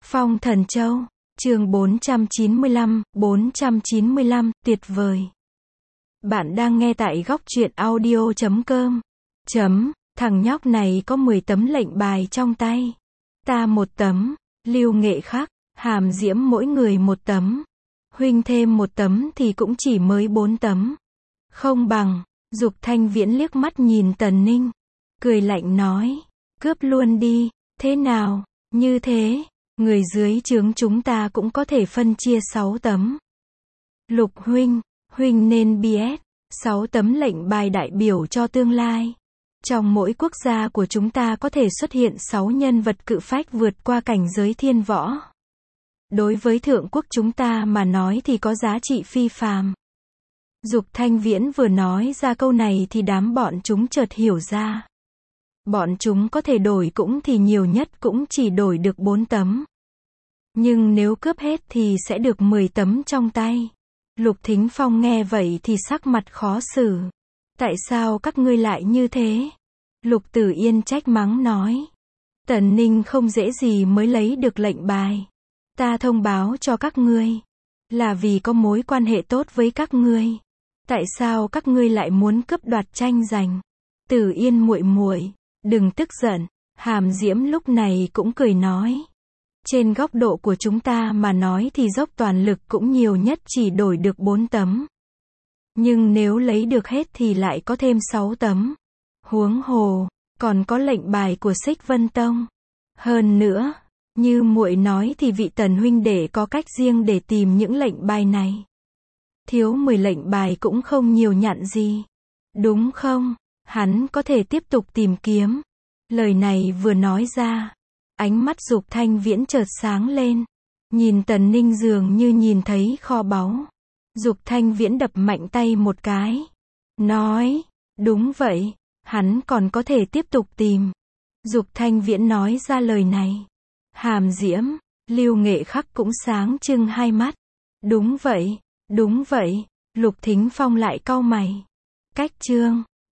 Phong Thần Châu, chương 495, tuyệt vời. Bạn đang nghe tại góc truyện audio.com. Thằng nhóc này có 10 tấm lệnh bài trong tay. Ta 1 tấm, Lưu Nghệ Khắc, Hàm Diễm mỗi người 1 tấm. Huynh thêm 1 tấm thì cũng chỉ mới 4 tấm. Không bằng, Dục Thanh Viễn liếc mắt nhìn Tần Ninh. Cười lạnh nói, cướp luôn đi, thế nào, như thế, người dưới trướng chúng ta cũng có thể phân chia 6 tấm. Lục huynh nên biết, 6 tấm lệnh bài đại biểu cho tương lai. Trong mỗi quốc gia của chúng ta có thể xuất hiện 6 nhân vật cự phách vượt qua cảnh giới thiên võ. Đối với thượng quốc chúng ta mà nói thì có giá trị phi phàm. Dục Thanh Viễn vừa nói ra câu này thì đám bọn chúng chợt hiểu ra. Bọn chúng có thể đổi cũng thì nhiều nhất cũng chỉ đổi được 4 tấm. Nhưng nếu cướp hết thì sẽ được 10 tấm trong tay. Lục Thính Phong nghe vậy thì sắc mặt khó xử. Tại sao các ngươi lại như thế? Lục Tử Yên trách mắng nói. Tần Ninh không dễ gì mới lấy được lệnh bài. Ta thông báo cho các ngươi, là vì có mối quan hệ tốt với các ngươi. Tại sao các ngươi lại muốn cướp đoạt tranh giành? Tử Yên muội muội, đừng tức giận. Hàm Diễm lúc này cũng cười nói. Trên góc độ của chúng ta mà nói thì dốc toàn lực cũng nhiều nhất chỉ đổi được 4 tấm. Nhưng nếu lấy được hết thì lại có thêm 6 tấm. Huống hồ, còn có lệnh bài của Xích Vân Tông. Hơn nữa, như muội nói thì vị Tần huynh đệ có cách riêng để tìm những lệnh bài này. Thiếu 10 lệnh bài cũng không nhiều nhặn gì. Đúng không? Hắn có thể tiếp tục tìm kiếm. Lời này vừa nói ra, ánh mắt Dục Thanh Viễn chợt sáng lên. Nhìn Tần Ninh dường như nhìn thấy kho báu. Dục Thanh Viễn đập mạnh tay một cái. Nói, đúng vậy, hắn còn có thể tiếp tục tìm. Dục Thanh Viễn nói ra lời này. Hàm Diễm, Lưu Nghệ Khắc cũng sáng trưng hai mắt. Đúng vậy, Lục Thính Phong lại cau mày. Cách chương